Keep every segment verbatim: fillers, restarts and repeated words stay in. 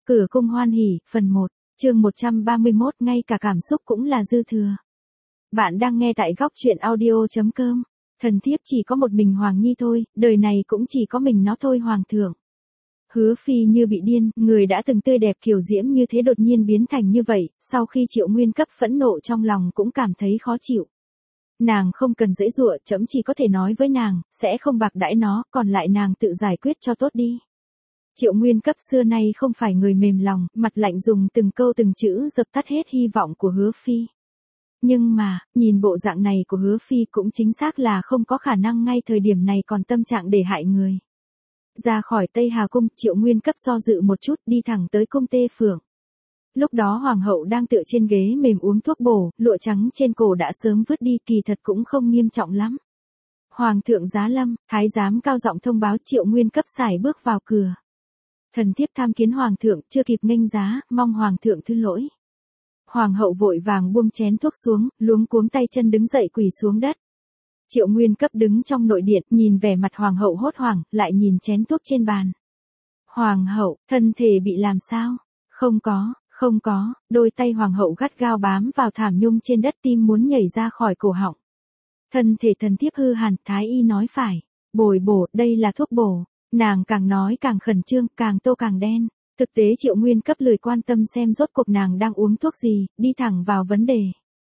Cửa cung hoan hỉ, phần một, chương một trăm ba mươi mốt, ngay cả cảm xúc cũng là dư thừa. Bạn đang nghe tại góc truyện audio chấm com. Thần thiếp chỉ có một mình Hoàng Nhi thôi, đời này cũng chỉ có mình nó thôi Hoàng thượng. Hứa Phi như bị điên, người đã từng tươi đẹp kiều diễm như thế đột nhiên biến thành như vậy, sau khi Triệu Nguyên cấp phẫn nộ trong lòng cũng cảm thấy khó chịu. Nàng không cần giãy giụa, trẫm chỉ có thể nói với nàng, sẽ không bạc đãi nó, còn lại nàng tự giải quyết cho tốt đi. Triệu Nguyên cấp xưa nay không phải người mềm lòng, mặt lạnh dùng từng câu từng chữ dập tắt hết hy vọng của Hứa Phi. Nhưng mà, nhìn bộ dạng này của Hứa Phi cũng chính xác là không có khả năng ngay thời điểm này còn tâm trạng để hại người. Ra khỏi Tây Hà Cung, Triệu Nguyên cấp do dự một chút đi thẳng tới cung Tê Phượng. Lúc đó Hoàng hậu đang tựa trên ghế mềm uống thuốc bổ, lụa trắng trên cổ đã sớm vứt đi, kỳ thật cũng không nghiêm trọng lắm. Hoàng thượng giá lâm, thái giám cao giọng thông báo Triệu Nguyên cấp sải bước vào cửa. Thần thiếp tham kiến Hoàng thượng, chưa kịp nghênh giá, mong Hoàng thượng thứ lỗi. Hoàng hậu vội vàng buông chén thuốc xuống, luống cuống tay chân đứng dậy quỳ xuống đất. Triệu Nguyên cấp đứng trong nội điện, nhìn vẻ mặt Hoàng hậu hốt hoảng, lại nhìn chén thuốc trên bàn. Hoàng hậu, thân thể bị làm sao? Không có, không có, đôi tay Hoàng hậu gắt gao bám vào thảm nhung trên đất, tim muốn nhảy ra khỏi cổ họng. Thân thể thần thiếp hư hẳn, thái y nói phải. Bồi bổ, đây là thuốc bổ. Nàng càng nói càng khẩn trương, càng tô càng đen. Thực tế Triệu Nguyên cấp lười quan tâm xem rốt cuộc nàng đang uống thuốc gì, đi thẳng vào vấn đề.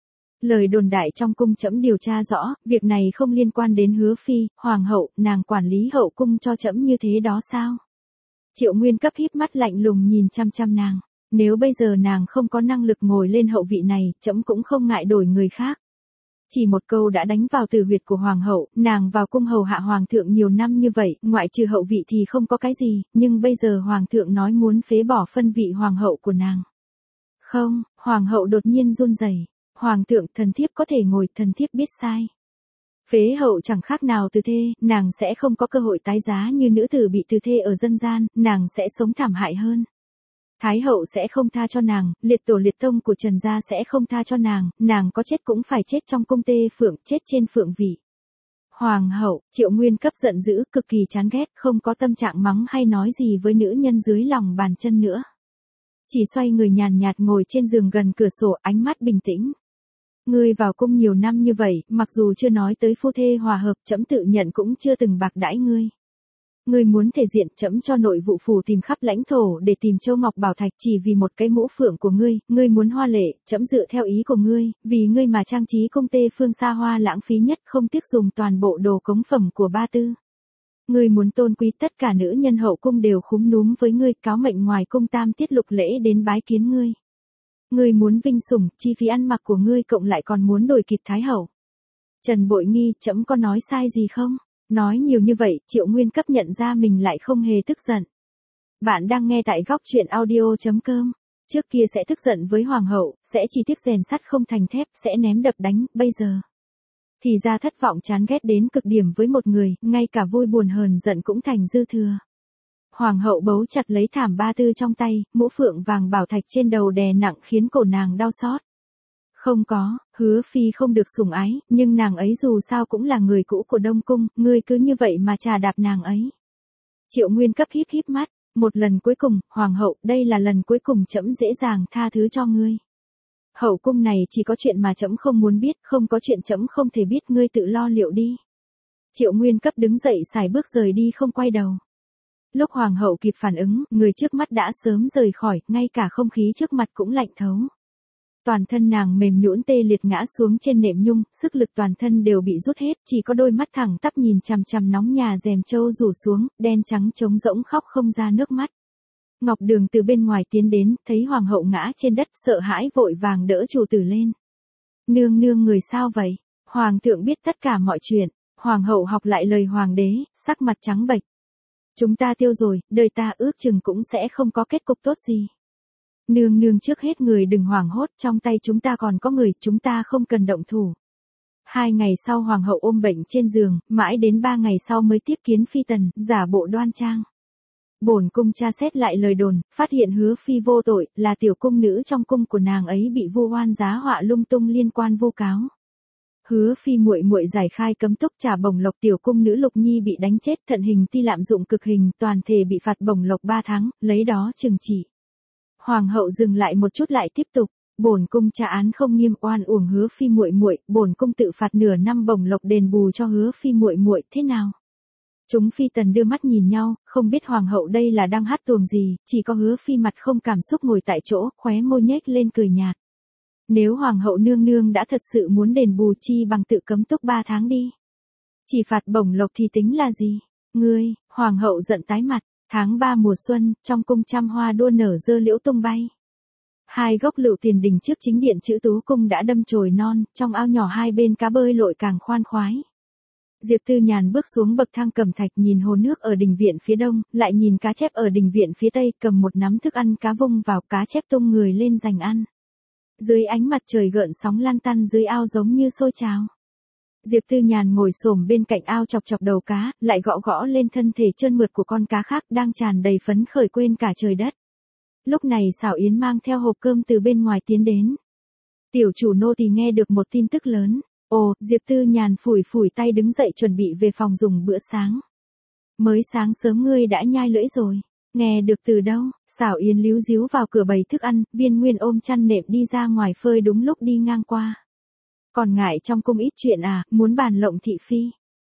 Lời đồn đại trong cung trẫm điều tra rõ, việc này không liên quan đến Hứa Phi, Hoàng hậu, nàng quản lý hậu cung cho trẫm như thế đó sao? Triệu Nguyên cấp híp mắt lạnh lùng nhìn chăm chăm nàng. Nếu bây giờ nàng không có năng lực ngồi lên hậu vị này, trẫm cũng không ngại đổi người khác. Chỉ một câu đã đánh vào tử huyệt của Hoàng hậu, nàng vào cung hầu hạ Hoàng thượng nhiều năm như vậy, ngoại trừ hậu vị thì không có cái gì, nhưng bây giờ Hoàng thượng nói muốn phế bỏ phân vị Hoàng hậu của nàng. Không, Hoàng hậu đột nhiên run rẩy. Hoàng thượng, thần thiếp có thể ngồi, thần thiếp biết sai. Phế hậu chẳng khác nào từ thê, nàng sẽ không có cơ hội tái giá như nữ tử bị từ thê ở dân gian, nàng sẽ sống thảm hại hơn. Thái hậu sẽ không tha cho nàng, liệt tổ liệt tông của Trần gia sẽ không tha cho nàng, nàng có chết cũng phải chết trong cung Tê Phượng, chết trên phượng vị. Hoàng hậu, Triệu Nguyên cấp giận dữ, cực kỳ chán ghét, không có tâm trạng mắng hay nói gì với nữ nhân dưới lòng bàn chân nữa. Chỉ xoay người nhàn nhạt ngồi trên giường gần cửa sổ, ánh mắt bình tĩnh. Ngươi vào cung nhiều năm như vậy, mặc dù chưa nói tới phu thê hòa hợp, trẫm tự nhận cũng chưa từng bạc đãi ngươi. Ngươi muốn thể diện, trẫm cho nội vụ phủ tìm khắp lãnh thổ để tìm châu ngọc bảo thạch chỉ vì một cái mũ phượng của ngươi, ngươi muốn hoa lệ, trẫm dựa theo ý của ngươi, vì ngươi mà trang trí cung Tê Phương xa hoa lãng phí nhất, không tiếc dùng toàn bộ đồ cống phẩm của ba tư. Ngươi muốn tôn quý, tất cả nữ nhân hậu cung đều khúm núm với ngươi, cáo mệnh ngoài cung tam tiết lục lễ đến bái kiến ngươi. Ngươi muốn vinh sủng, chi phí ăn mặc của ngươi cộng lại còn muốn đổi kịp thái hậu. Trần Bội Nghi, trẫm có nói sai gì không? Nói nhiều như vậy, Triệu Nguyên cấp nhận ra mình lại không hề tức giận. Bạn đang nghe tại góc truyện audio chấm com. Trước kia sẽ tức giận với Hoàng hậu, sẽ chỉ tiếc rèn sắt không thành thép, sẽ ném đập đánh, bây giờ. Thì ra thất vọng chán ghét đến cực điểm với một người, ngay cả vui buồn hờn giận cũng thành dư thừa. Hoàng hậu bấu chặt lấy thảm ba tư trong tay, mũ phượng vàng bảo thạch trên đầu đè nặng khiến cổ nàng đau xót. Không có, Hứa Phi không được sủng ái, nhưng nàng ấy dù sao cũng là người cũ của Đông Cung, ngươi cứ như vậy mà trà đạp nàng ấy. Triệu Nguyên cấp híp híp mắt, một lần cuối cùng, Hoàng hậu, đây là lần cuối cùng trẫm dễ dàng tha thứ cho ngươi. Hậu cung này chỉ có chuyện mà trẫm không muốn biết, không có chuyện trẫm không thể biết, ngươi tự lo liệu đi. Triệu Nguyên cấp đứng dậy xài bước rời đi không quay đầu. Lúc Hoàng hậu kịp phản ứng, người trước mắt đã sớm rời khỏi, ngay cả không khí trước mặt cũng lạnh thấu. Toàn thân nàng mềm nhũn tê liệt ngã xuống trên nệm nhung, sức lực toàn thân đều bị rút hết, chỉ có đôi mắt thẳng tắp nhìn chằm chằm nóng nhà rèm trâu rủ xuống, đen trắng trống rỗng khóc không ra nước mắt. Ngọc Đường từ bên ngoài tiến đến, thấy Hoàng hậu ngã trên đất, sợ hãi vội vàng đỡ chủ tử lên. Nương nương người sao vậy? Hoàng thượng biết tất cả mọi chuyện. Hoàng hậu học lại lời hoàng đế, sắc mặt trắng bệch. Chúng ta tiêu rồi, đời ta ước chừng cũng sẽ không có kết cục tốt gì. Nương nương trước hết người đừng hoảng hốt, trong tay chúng ta còn có người, chúng ta không cần động thủ. Hai ngày sau Hoàng hậu ôm bệnh trên giường, mãi đến ba ngày sau mới tiếp kiến Phi Tần, giả bộ đoan trang. Bổn cung tra xét lại lời đồn, phát hiện Hứa Phi vô tội, là tiểu cung nữ trong cung của nàng ấy bị vu oan giá họa lung tung liên quan vu cáo. Hứa Phi muội muội giải khai cấm túc trả bổng lộc, tiểu cung nữ Lục Nhi bị đánh chết, thận hình ti lạm dụng cực hình, toàn thể bị phạt bổng lộc ba tháng, lấy đó trừng trị. Hoàng hậu dừng lại một chút lại tiếp tục, bổn cung tra án không nghiêm oan uổng Hứa phi muội muội, bổn cung tự phạt nửa năm bổng lộc đền bù cho Hứa phi muội muội, thế nào? Chúng phi tần đưa mắt nhìn nhau, không biết hoàng hậu đây là đang hát tuồng gì, chỉ có Hứa phi mặt không cảm xúc ngồi tại chỗ, khóe môi nhếch lên cười nhạt. Nếu hoàng hậu nương nương đã thật sự muốn đền bù chi bằng tự cấm túc ba tháng đi. Chỉ phạt bổng lộc thì tính là gì? Ngươi, hoàng hậu giận tái mặt, tháng ba mùa xuân, trong cung trăm hoa đua nở dơ liễu tung bay. Hai gốc lựu tiền đình trước chính điện chữ tú cung đã đâm chồi non, trong ao nhỏ hai bên cá bơi lội càng khoan khoái. Diệp Tư Nhàn bước xuống bậc thang cẩm thạch nhìn hồ nước ở đình viện phía đông, lại nhìn cá chép ở đình viện phía tây, cầm một nắm thức ăn cá vung vào, cá chép tung người lên giành ăn. Dưới ánh mặt trời gợn sóng lan tăn dưới ao giống như sôi trào. Diệp Tư Nhàn ngồi xổm bên cạnh ao chọc chọc đầu cá, lại gõ gõ lên thân thể trơn mượt của con cá khác đang tràn đầy phấn khởi quên cả trời đất. Lúc này Xảo Yến mang theo hộp cơm từ bên ngoài tiến đến. Tiểu chủ nô tỳ nghe được một tin tức lớn. Ồ, Diệp Tư Nhàn phủi phủi tay đứng dậy chuẩn bị về phòng dùng bữa sáng. Mới sáng sớm ngươi đã nhai lưỡi rồi. Nghe được từ đâu? Xảo Yến líu díu vào cửa bày thức ăn, Viên Nguyên ôm chăn nệm đi ra ngoài phơi đúng lúc đi ngang qua. Còn ngại trong cung ít chuyện à, muốn bàn lộng thị phi.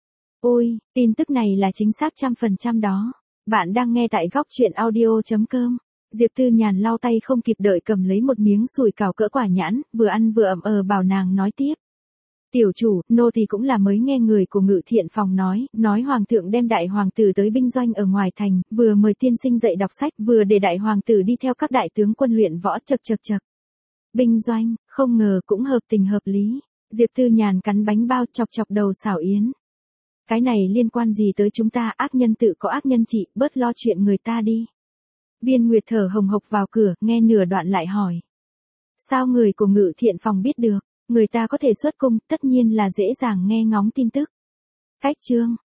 Ôi, tin tức này là chính xác trăm phần trăm đó. Bạn đang nghe tại góc truyện audio chấm com. Diệp Tư Nhàn lau tay không kịp đợi cầm lấy một miếng sủi cảo cỡ quả nhãn, vừa ăn vừa ậm ờ bảo nàng nói tiếp. Tiểu chủ, nô thì cũng là mới nghe người của Ngự Thiện phòng nói, nói hoàng thượng đem đại hoàng tử tới binh doanh ở ngoài thành, vừa mời tiên sinh dạy đọc sách, vừa để đại hoàng tử đi theo các đại tướng quân luyện võ, chật chật chật. Binh doanh, không ngờ cũng hợp tình hợp lý. Diệp Tư Nhàn cắn bánh bao chọc chọc đầu Xảo Yến. Cái này liên quan gì tới chúng ta, ác nhân tự có ác nhân trị, bớt lo chuyện người ta đi. Viên Nguyệt thở hồng hộc vào cửa, nghe nửa đoạn lại hỏi. Sao người của Ngự Thiện phòng biết được? Người ta có thể xuất cung, tất nhiên là dễ dàng nghe ngóng tin tức. Cách chương,